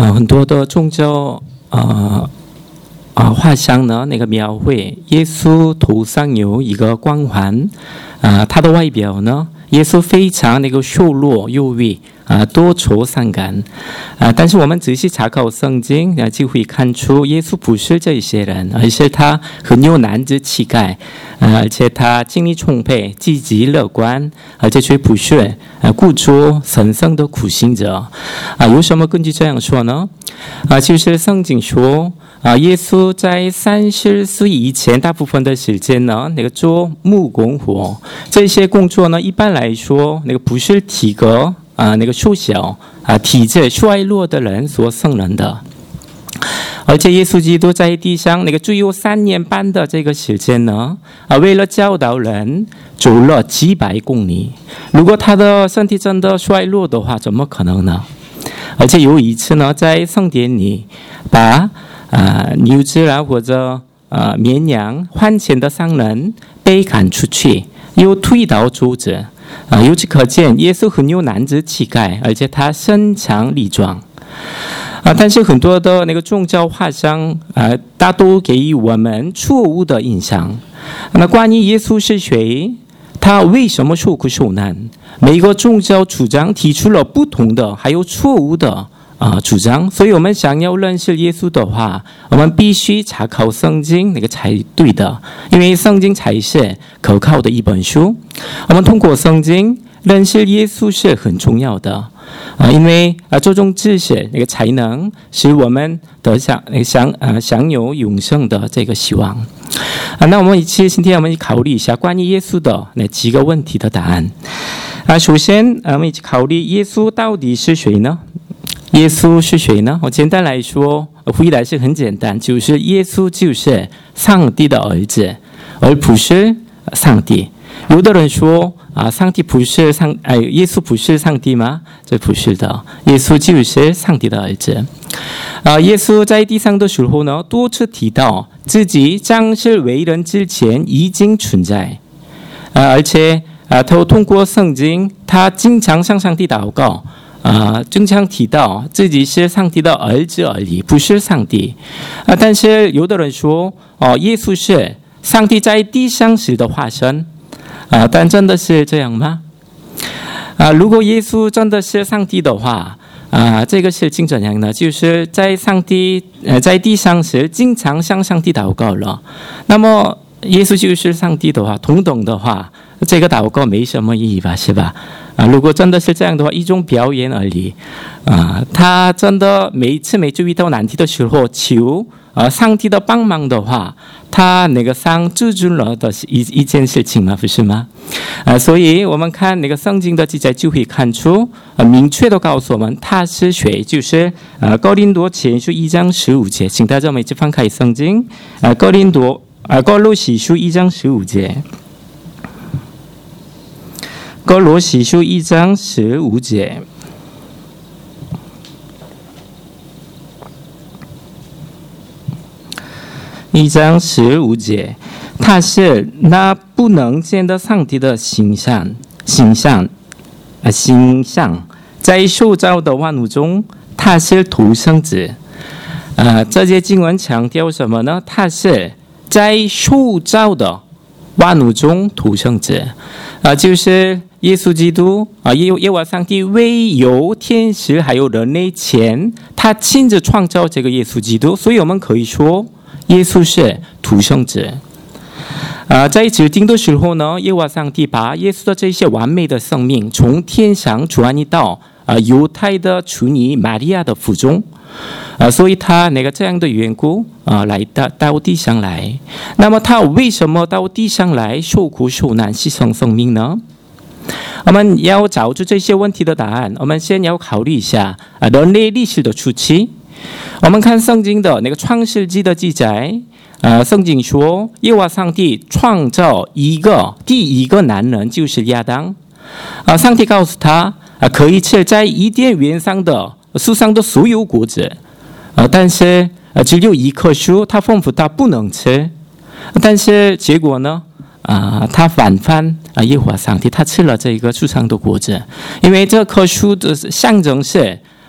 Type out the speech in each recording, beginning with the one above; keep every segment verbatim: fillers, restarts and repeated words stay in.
呃很多的宗教呃啊画像呢，那个描绘耶稣头上有一个光环，啊，他的外表呢，耶稣非常那个瘦弱优美啊，多愁善感啊。但是我们仔细查考圣经啊，就会看出耶稣不是这些人，而是他很有男子气概啊，而且他精力充沛、积极乐观，而且却不是啊故作神圣的苦行者啊。有什么根据这样说呢？啊，就是圣经说。啊，耶稣在三十岁以前，大部分的时间呢，那个做木工活，这些工作呢，一般来说，那个不是体格啊，那个瘦小啊，体质衰弱的人所胜任的。而且耶稣基督在地上那个只有三年半的这个时间呢，啊，为了教导人，走了几百公里。如果他的身体真的衰弱的话，怎么可能呢？而且有一次呢，在圣殿里把啊，牛只啊，或者啊绵羊换钱的商人被赶出去，又推倒桌子啊。由此可见，耶稣很有男子气概，而且他身强力壮啊。但是很多的那个宗教画像啊，大都给予我们错误的印象。那关于耶稣是谁，他为什么受苦受难，每个宗教主张提出了不同的，还有错误的。啊，主张，所以我们想要认识耶稣的话，我们必须查考圣经那个才对的，因为圣经才是可靠的一本书。我们通过圣经认识耶稣是很重要的啊，因为啊这种知识那个才能使我们得享享啊享有永生的这个希望啊。那我们一起今天我们考虑一下关于耶稣的那几个问题的答案啊。首先，我们一起考虑耶稣到底是谁呢？耶稣是谁呢？我简单来说，回答是很简单，就是耶稣就是上帝的儿子，而不是上帝。有的人说啊，上帝不是上，哎，耶稣不是上帝吗？这不是的，耶稣就是上帝的儿子。啊，耶稣在地上的时候呢，多次提到自己降世为人之前已经存在，啊，而且啊，他通过圣经，他经常向上帝祷告。啊，经常提到自己是上帝的儿子而已，不是上帝。啊，但是有的人说，哦，耶稣是上帝在地上时的化身。啊，但真的是这样吗？啊，如果耶稣真的是上帝的话，啊，这个事情怎样呢？就是在上帝呃在地上时，经常向上帝祷告了。那么耶稣就是上帝的话，同等的话，这个祷告没什么意义吧，是吧？啊，如果真的是这样的话，一种表演而已。啊，他真的每一次每次遇到难题的时候求啊上帝的帮忙的话，他那个上自尊了的一一件事情嘛，不是吗？啊，所以我们看那个圣经的记载就会看出，啊，明确的告诉我们他是谁，就是啊哥林多前书一章十五节，请大家每次翻开圣经，啊哥林多啊哥罗西书一章十五节。哥罗西书一章十五节，一章十五节，他是那不能见的上帝的形象，形象啊，形象，在受造的万物中，他是独生子。啊，这些经文强调什么呢？他是在受造的万物中独生子，啊，就是耶稣基督啊，耶耶和华上帝未有天使还有人类前，他亲自创造这个耶稣基督，所以我们可以说耶稣是独生子。啊，在指定的时候呢，耶和华上帝把耶稣的这些完美的生命从天上转移到啊犹太的处女玛利亚的腹中。啊，所以他那个这样的缘故啊，来到到地上来。那么他为什么到地上来受苦受难牺牲生命呢？我们要找出这些问题的答案，我们先要考虑一下啊人类历史的初期。我们看圣经的那个创世纪的记载，啊，圣经说耶和华上帝创造一个第一个男人就是亚当。啊，上帝告诉他啊，可以吃在伊甸园上的树上的所有果子，啊，但是啊只有一棵树，他吩咐他不能吃。但是结果呢？啊，他反叛啊耶和华上帝，他吃了这个树上的果子，因为这棵树的象征是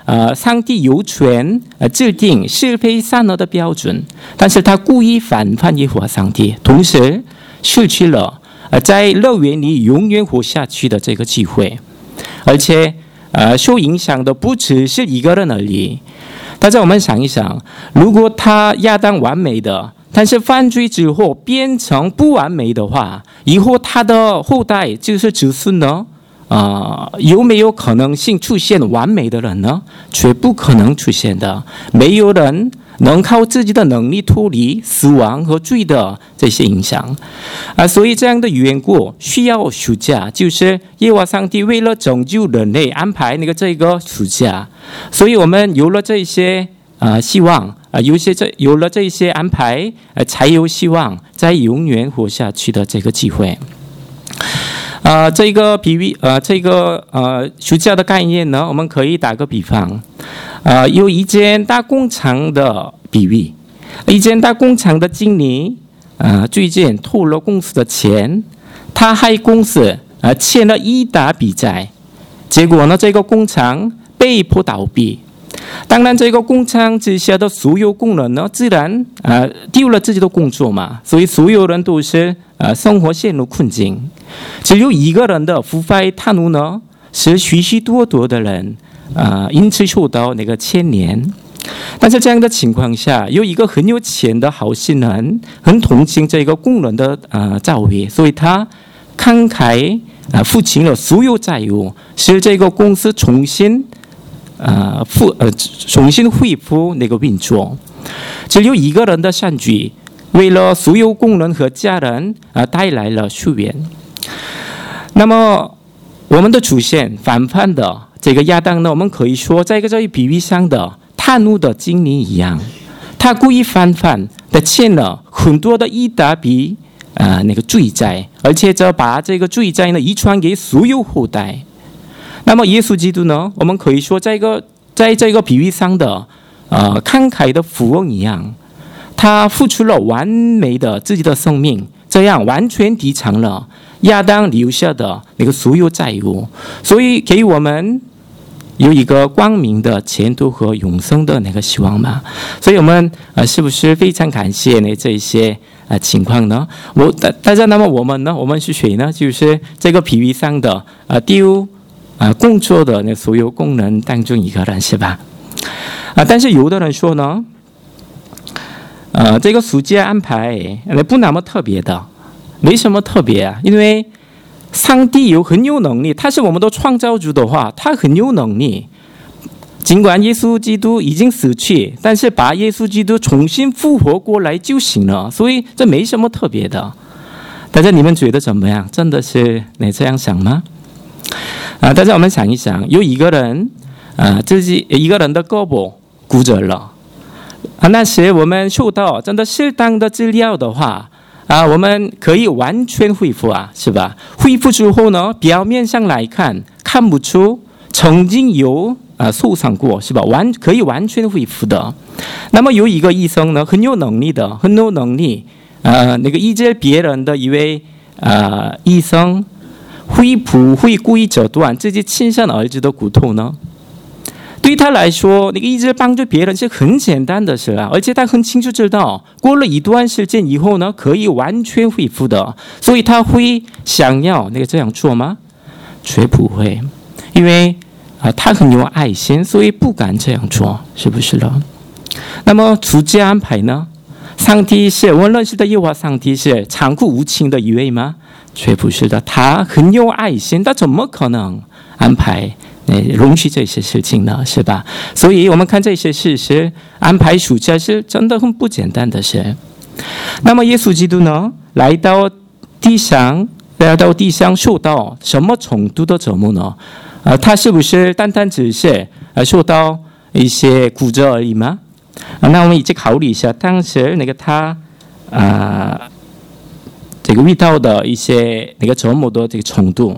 呃，上帝有权呃制定是非善恶的标准，但是他故意反叛耶和华上帝，同时失去了呃在乐园里永远活下去的这个机会，而且呃受影响的不只是一个人而已。大家我们想一想，如果他亚当完美的，但是犯罪之后变成不完美的话，以后他的后代就是子孙呢？啊、呃，有没有可能性出现完美的人呢？绝不可能出现的。没有人能靠自己的能力脱离死亡和罪的这些影响啊、呃，所以这样的缘故需要暑假，就是耶和华上帝为了拯救人类安排那个这个暑假，所以我们有了这些啊、呃、希望啊、呃，有些这有了这些安排，呃，才有希望在永远活下去的这个机会。呃，这个比喻，呃，这个呃暑假的概念呢，我们可以打个比方，呃，有一间大工厂的比喻，一间大工厂的经理，呃，最近偷了公司的钱，他害公司呃欠了一大笔债，结果呢，这个工厂被迫倒闭。当然，这个工厂之下的所有工人呢，自然呃丢了自己的工作嘛，所以所有人都是呃生活陷入困境。只有一个人的腐败贪污呢，使许许多多的人啊、呃、因此受到那个牵连。但是这样的情况下，有一个很有钱的好心人，很同情这个工人的呃遭遇，所以他慷慨啊、呃、付清了所有债务，使这个公司重新。呃，复呃重新恢复那个运作，只有一个人的善举，为了所有工人和家人啊、呃、带来了疏远。那么，我们的祖先反叛的这个亚当呢，我们可以说，在这个比喻上的贪污的经理一样，他故意反叛的欠了很多的一大笔啊、呃、那个罪债，而且则把这个罪债呢遗传给所有后代。那么耶稣基督呢？我们可以说，在一个在这个比喻上的呃慷慨的富翁一样，他付出了完美的自己的生命，这样完全抵偿了亚当留下的那个所有债务，所以给我们有一个光明的前途和永生的那个希望嘛。所以我们呃是不是非常感谢呢这些呃情况呢？我大大家那么我们呢？我们是谁呢？就是这个比喻上的呃丢。啊，工作的那所有工人当中一个人是吧？啊，但是有的人说呢，呃，这个暑假安排不那么特别的，没什么特别啊，因为上帝有很有能力，他是我们的创造主的话，他很有能力。尽管耶稣基督已经死去，但是把耶稣基督重新复活过来就行了，所以这没什么特别的。大家你们觉得怎么样？真的是你这样想吗？啊，大家我们想一想，有一个人啊，自己一个人的胳膊骨折了啊，那时我们受到真的适当的治疗的话啊，我们可以完全恢复啊，是吧？恢复之后呢，表面上来看看不出曾经有啊受伤过，是吧？完可以完全恢复的。那么有一个医生呢，很有能力的，很有能力，呃，那个医治别人的一位啊、呃、医生。会不会故意折断自己亲生儿子的骨头呢？对他来说，那个医治帮助别人是很简单的事啊，而且他很清楚知道，过了一段时间以后呢，可以完全恢复的。所以他会想要那个这样做吗？绝不会，因为啊、呃，他很有爱心，所以不敢这样做，是不是了？那么暑假安排呢？上帝是我们认识的耶和华上帝是残酷无情的一位吗？绝不是的，他很有爱心，他怎么可能安排、呃、容许这些事情呢？是吧？所以我们看这些事实，安排暑假是真的很不简单的事。那么耶稣基督呢，来到地上，来到地上受到什么程度的折磨呢？呃，他是不是单单只是呃受到一些骨折而已吗？啊、那我们一起考虑一下，当时那个他啊。呃这个遇到的一些那个折磨的这个程度，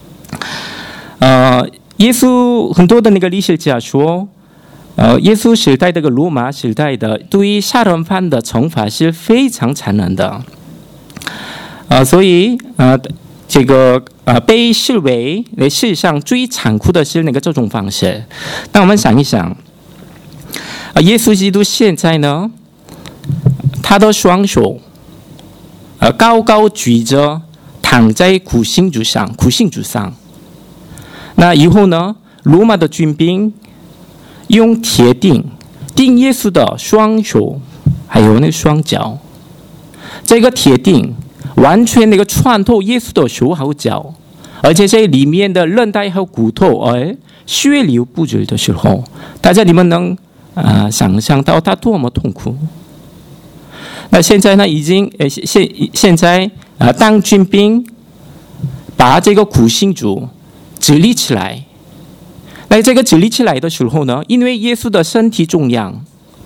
呃，耶稣很多的那个历史家说，呃，耶稣时代这个罗马时代的对于杀人犯的惩罚是非常残忍的，呃，所以呃， 这个呃被视为世上最残酷的是那个这种方式。但我们想一想，啊，耶稣基督现在呢，他的双手呃高高举着，躺在苦杏树上，苦杏树上。那以后呢，罗马的军兵用铁钉钉耶稣的双手，还有那双脚。这个铁钉完全那个穿透耶稣的手和脚，而且在里面的韧带和骨头而血流不止的时候，大家你们能啊、呃、想象到他多么痛苦？那现在呢，已经呃现现在啊、呃，当军兵把这个苦杏树直立起来，那这个直立起来的时候呢，因为耶稣的身体重量，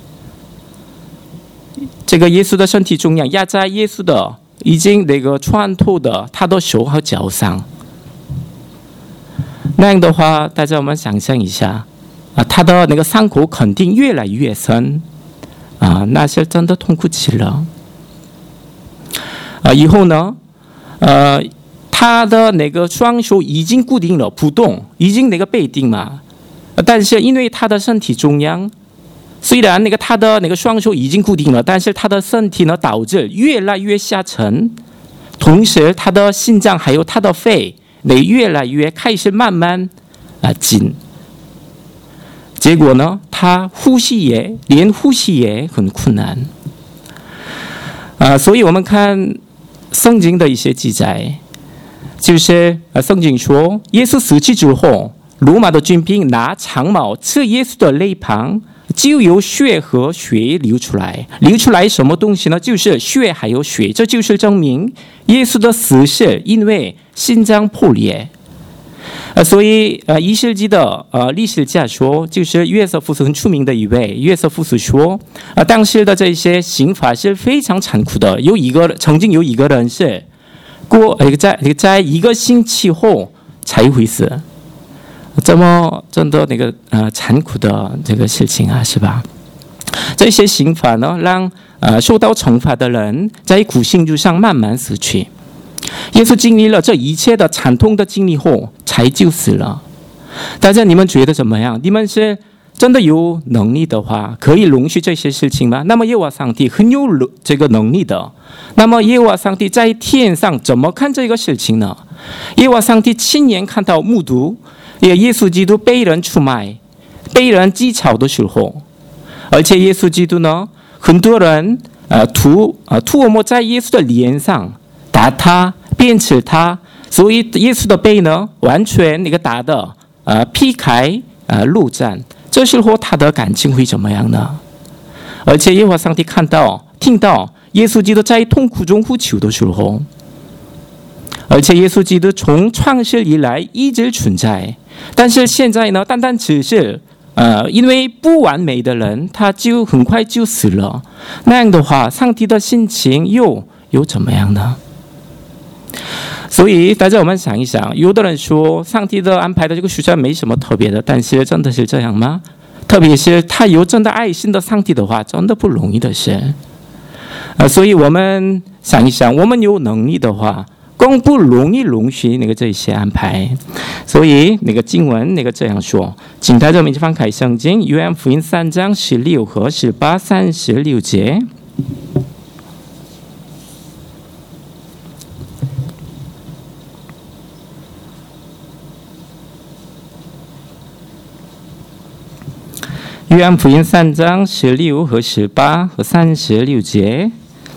这个耶稣的身体重量压在耶稣的已经那个穿透的他的手和脚上，那样的话，大家我们想象一下啊，他的那个伤口肯定越来越深啊，那是真的痛苦极了啊。以后呢，呃。他的那个双手已经固定了，不动，已经那个被钉嘛。但是因为他的身体重量，虽然那个他的那个双手已经固定了，但是他的身体呢导致越来越下沉，同时他的心脏还有他的肺也越来越开始慢慢啊紧。结果呢，他呼吸也连呼吸也很困难啊。所以我们看圣经的一些记载。就是呃，圣经说，耶稣死去之后，罗马的军兵拿长矛刺耶稣的肋旁，就有血和血流出来。流出来什么东西呢？就是血还有血，这就是证明耶稣的死是因为心脏破裂。呃，所以呃，一世纪的呃历史家说，就是约瑟夫斯很出名的一位，约瑟夫斯说，呃，当时的这些刑罚是非常残酷的。有一个曾经有一个人是。过在在一个星期后才会死，这么真的那个呃残酷的这个事情啊，是吧？这些刑罚呢，让呃受到惩罚的人在苦杏树上慢慢死去。耶稣经历了这一切的惨痛的经历后，才就死了。大家你们觉得怎么样？你们是真的有能力的话，可以容许这些事情吗？那么耶和华上帝很有这个能力的。那么耶和华上帝在天上怎么看这个事情呢？耶和华上帝亲眼看到目睹也耶稣基督被人出卖、被人讥嘲的时候，而且耶稣基督呢，很多人呃涂呃涂抹在耶稣的脸上，打他、鞭笞他，所以耶稣的背呢，完全那个打的呃劈开呃路战。这时候他的感情会怎么样呢？而且耶和华上帝看到、听到耶稣基督在痛苦中呼求的时候，而且耶稣基督从创世以来一直存在，但是现在呢，单单只是呃，因为不完美的人，他就很快就死了。那样的话，上帝的心情又又怎么样呢？所以大家我们想一想，有的人说上帝的安排的这个时间没什么特别的，但是真的是这样吗？特别是他有真的爱心的上帝的话，真的不容易的事。呃，所以我们想一想，我们有能力的话，更不容易容许那个这些安排。所以那个经文那个这样说，请大家们一起翻开圣经约翰福音三章十六和十八、三十六节。约翰福音三章十六和十八和三十六节。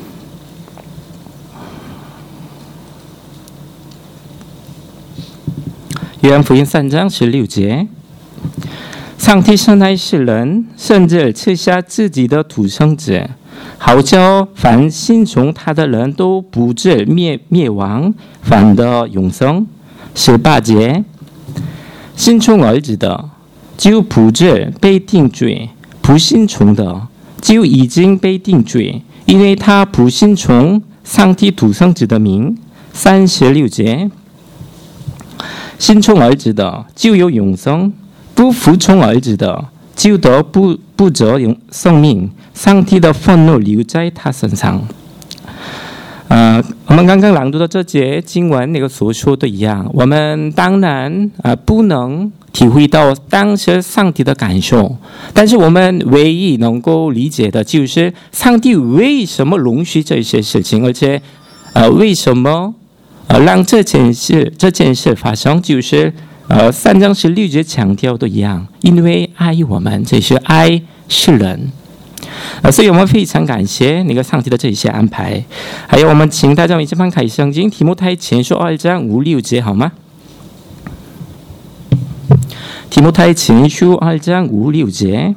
约翰福音三章十六节，上帝深爱世人，甚至赐下自己的独生子，好叫凡信从他的人都不至灭灭亡，反得永生。十八节，信从儿子的就不至被定罪，不信从的就已经被定罪，因为他不信从上帝独生子的名。三十六节，信从儿子的就有永生，不服从儿子的就得不不得生命，上帝的愤怒留在他身上。 呃，我们刚刚朗读的这节经文那个所说的一样，我们当然呃不能体会到当时上帝的感受，但是我们唯一能够理解的就是上帝为什么容许这些事情，而且呃为什么呃让这件事这件事发生，就是呃三章十六节强调的一样，因为爱我们，这是爱世人。呃，所以我们非常感谢那个上帝的这些安排。还有，我们请大家一起翻开圣经提摩太前书二章五六节，好吗？提摩太前书二章五六节。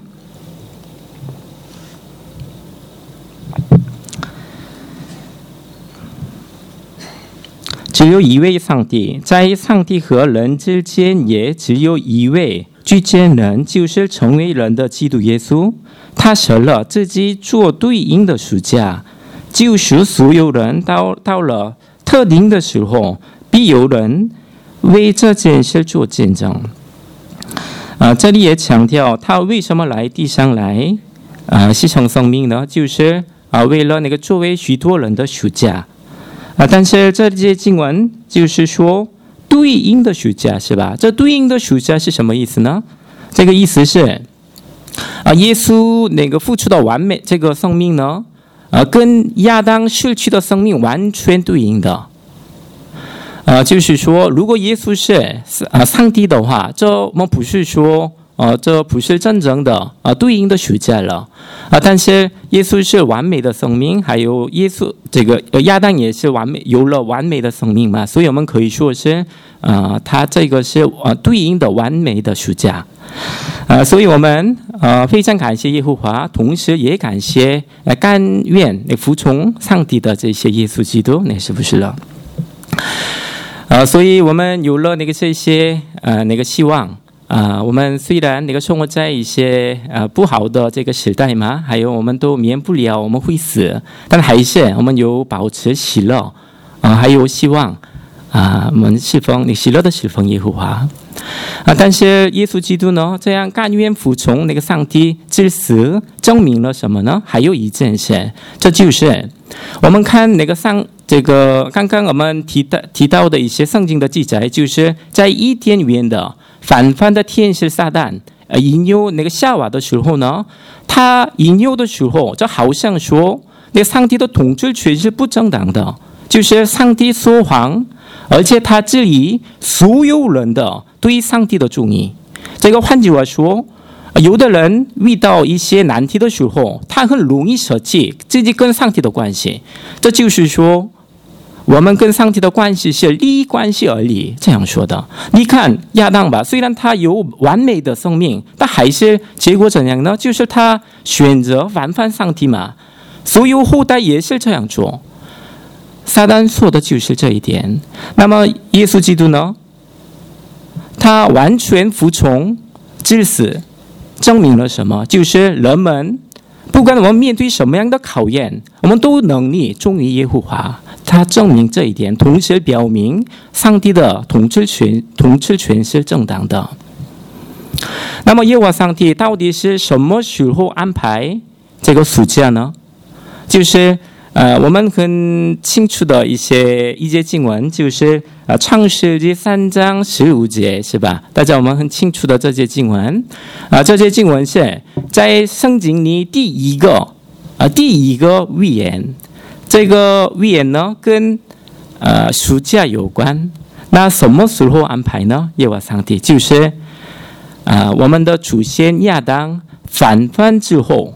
只有一位上帝，在上帝和人之间也只有一位居间人，就是成为人的基督耶稣。他舍了自己做对应的赎价，救赎所有人。到到了特定的时候，必有人为这件事做见证。啊，这里也强调他为什么来地上来啊牺牲生命呢？就是啊为了那个作为许多人的赎价啊。但是这些经文就是说对应的赎价，是吧？这对应的赎价是什么意思呢？这个意思是啊，耶稣那个付出的完美这个生命呢，啊，跟亚当失去的生命完全对应的。啊，就是说，如果耶稣是啊上帝的话，这我们不是说，呃，这不是真正的啊对应的赎价了。啊，但是耶稣是完美的生命，还有耶稣这个亚当也是完美，有了完美的生命嘛，所以我们可以说是，啊，他这个是啊对应的完美的赎价。呃，所以我们呃非常感谢耶和华，同时也感谢呃甘愿服从上帝的这些耶稣基督，那是不是了？呃，所以我们有了那个这些呃那个希望啊、呃，我们虽然那个生活在一些呃不好的这个时代嘛，还有我们都免不了我们会死，但还是我们有保持喜乐啊、呃，还有希望啊、呃，我们侍奉你喜乐的侍奉耶和华。啊，但是耶稣基督呢，这样甘愿服从那个上帝至死，证明了什么呢？还有一件事，这就是我们看那个上这个刚刚我们提到提到的一些圣经的记载，就是在伊甸园的反叛的天使撒旦呃引诱那个夏娃的时候呢，他引诱的时候，就好像说那个上帝的统治权是不正当的，就是上帝说谎。而且他质疑所有人的对上帝的忠义。这个换句话说，有的人遇到一些难题的时候，他很容易舍弃自己跟上帝的关系。这就是说，我们跟上帝的关系是利益关系而已，这样说的。你看亚当吧，虽然他有完美的生命，但还是结果怎样呢？就是他选择反叛上帝嘛。所有后代也是这样做。撒旦说的就是这一点。那么耶稣基督呢？他完全服从至死，证明了什么？就是人们不管我们面对什么样的考验，我们都能力忠于耶和华。他证明这一点，同时表明上帝的统治权统治权是正当的。那么耶和华上帝到底是什么时候安排这个暑假呢？就是呃，我们很清楚的一些一节经文，就是呃创世纪三章十五节，是吧？大家我们很清楚的这些经文，啊、呃，这些经文是在圣经里第一个啊、呃、第一个预言。这个预言呢，跟呃暑假有关。那什么时候安排呢？耶和华上帝就是啊、呃、我们的祖先亚当反叛之后。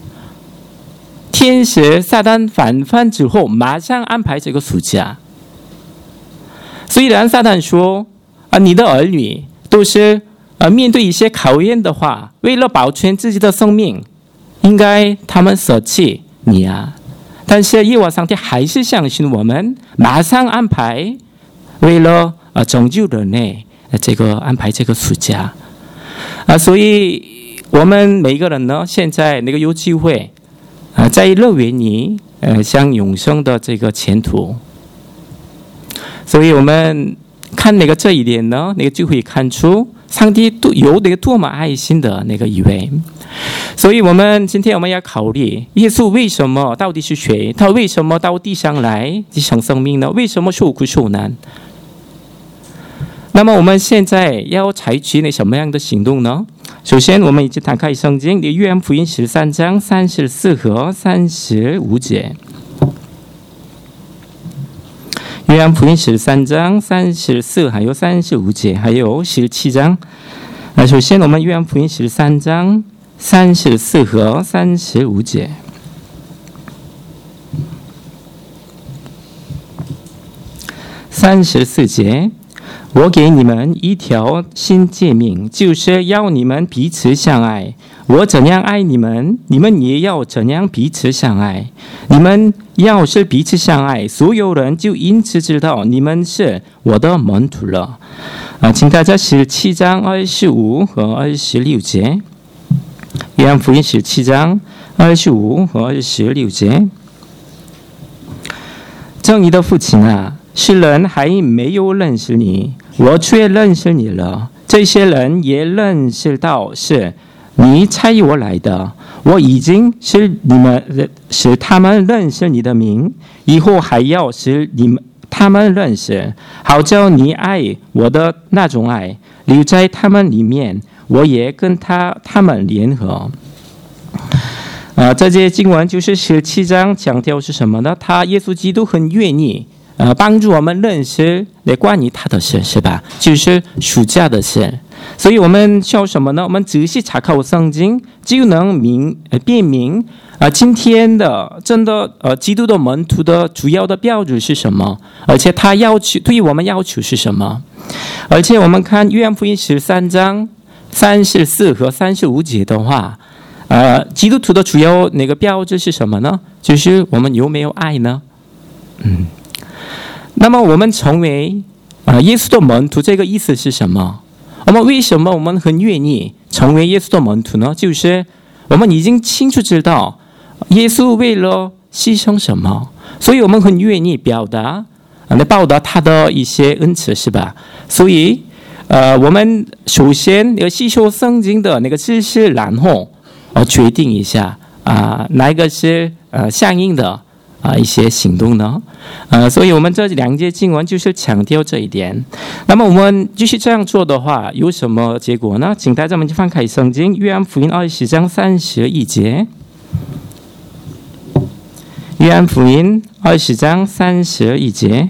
天使撒旦反叛之后，马上安排这个暑假。虽然撒旦说啊，你的儿女都是啊面对一些考验的话，为了保全自己的生命，应该他们舍弃你啊。但是耶和华上帝还是相信我们，马上安排，为了啊拯救人类，这个安排这个暑假啊，所以我们每个人呢，现在那个有机会。啊，在乐园里，呃，向永生的这个前途，所以我们看那个这一点呢，那个就会看出上帝有那个多么爱心的那个一位。 所以我们今天我们要考虑耶稣为什么到底是谁？他为什么到地上来继承生命呢？为什么受苦受难？那么我们现在要采取那什么样的行动呢？首先，我们一起打开圣经的约翰福音十三章三十四和三十五节。约翰福音十三章三十四还有三十五节，还有十七章。那首先，我们约翰福音十三章三十四和三十五节。三十四节。我给你们一条新诫命，就是要你们彼此相爱。我怎样爱你们，你们也要怎样彼此相爱。你们要是彼此相爱，所有人就因此知道你们是我的门徒了。啊，请大家十七章二十五和二十六节，约翰福音十七章二十五和二十六节。正义的父亲啊，世人还没有认识你，我却认识你了。这些人也认识到是你差我来的。我已经使你们使他们认识你的名，以后还要使你们他们认识，好叫你爱我的那种爱留在他们里面，我也跟他他们联合。啊，这些经文就是十七章强调是什么呢？他耶稣基督很愿意呃，帮助我们认识关于他的事，是吧？就是属家的事。所以我们需要什么呢？我们仔细查考圣经，就能明呃辨明啊、呃，今天的真的呃基督的门徒的主要的标准是什么？而且他要求对于我们要求是什么？而且我们看约翰福音十三章三十四和三十五节的话，呃，基督徒的主要那个标志是什么呢？就是我们有没有爱呢？嗯。那么我们成为啊、呃、耶稣的门徒，这个意思是什么？我们为什么我们很愿意成为耶稣的门徒呢？就是我们已经清楚知道耶稣为了牺牲什么，所以我们很愿意表达啊来报答他的一些恩赐，是吧？所以呃，我们首先要吸收圣经的那个知识，然后呃决定一下啊、呃、哪一个是呃相应的。啊，一些行动呢，呃，所以我们这两节经文就是强调这一点。那么我们继续这样做的话，有什么结果呢？请大家们翻开圣经，约翰福音二十章三十一节。约翰福音二十章三十一节。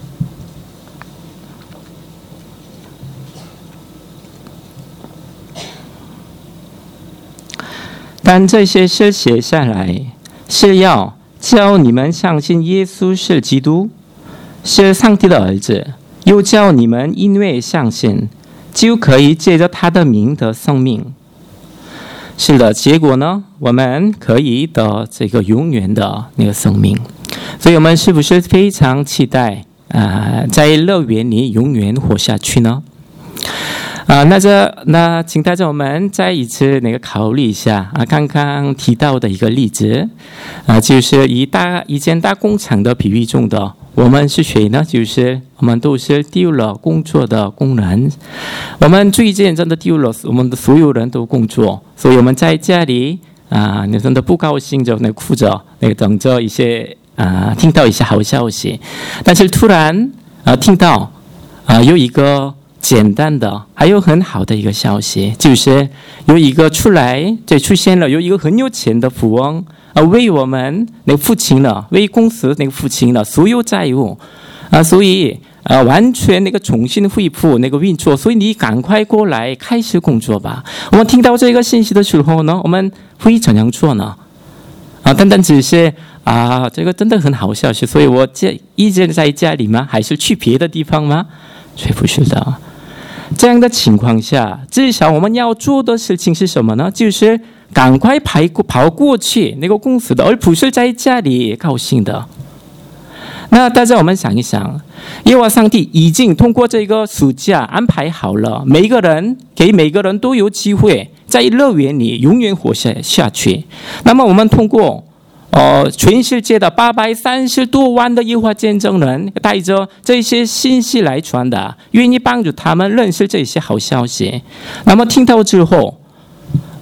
但这些事写下来，是要叫你们相信耶稣是基督，是上帝的儿子，又叫你们因为相信，就可以借着他的名得生命。是的，结果呢，我们可以得这个永远的那个生命。所以我们是不是非常期待啊、呃，在乐园里永远活下去呢？啊、呃，那这那，请大家我们再一次那个考虑一下啊，刚刚提到的一个例子啊、呃，就是以大一间大工厂的比喻中的，我们是谁呢？就是我们都是丢了工作的工人。我们最近真的丢了，我们的所有人都工作，所以我们在家里啊，你、呃、真的不高兴就那哭着，那个等着一些啊、呃，听到一些好消息，但是突然啊、呃，听到啊、呃、有一个。简单的还有很好的一个消息，就是有一个出来就出现了有一个很有钱的富翁啊，为我们那个付清了，为公司那个付清了所有债务啊，所以啊完全那个重新恢复那个运作，所以你赶快过来开始工作吧。我们听到这个信息的时候呢，我们会怎样做呢？啊，单单只是啊这个真的很好消息，所以我这一直在家里吗？还是去别的地方吗？所以不是的。这样的情况下，至少我们要做的事情是什么呢？就是赶快跑过跑过去那个公司的，而不是在家里高兴的。那大家我们想一想，耶和华上帝已经通过这个暑假安排好了，每一个人给每个人都有机会在乐园里永远活下下去。那么我们通过呃，全世界的八百三十多万的耶和华见证人，带着这些信息来传达，愿意帮助他们认识这些好消息。那么听到之后，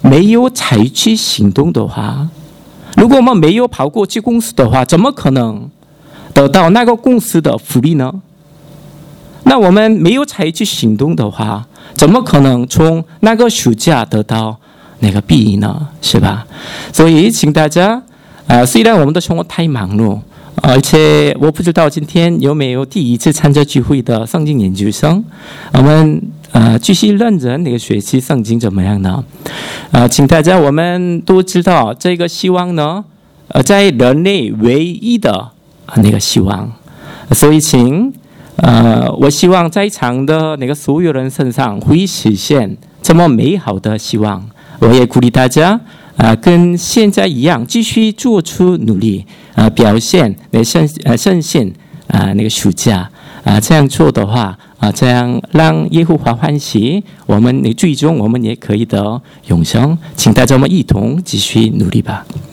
没有采取行动的话，如果我们没有跑过去公司的话，怎么可能得到那个公司的福利呢？那我们没有采取行动的话，怎么可能从那个暑假得到那个裨益呢？是吧？所以请大家，呃，虽然我们的生活太忙碌，而且我不知道今天有没有第一次参加聚会的圣经研究生，我们呃继续认真那个学习圣经怎么样呢？呃，请大家我们都知道这个希望呢，呃，在人类唯一的那个希望，所以请呃，我希望在场的那个所有人身上会实现这么美好的希望。我也鼓励大家啊、呃，跟现在一样，继续做出努力啊、呃，表现那圣呃圣献啊那个暑假啊、呃，这样做的话啊、呃，这样让耶和华欢喜，我们最终我们也可以得永生。请大家我们一同继续努力吧。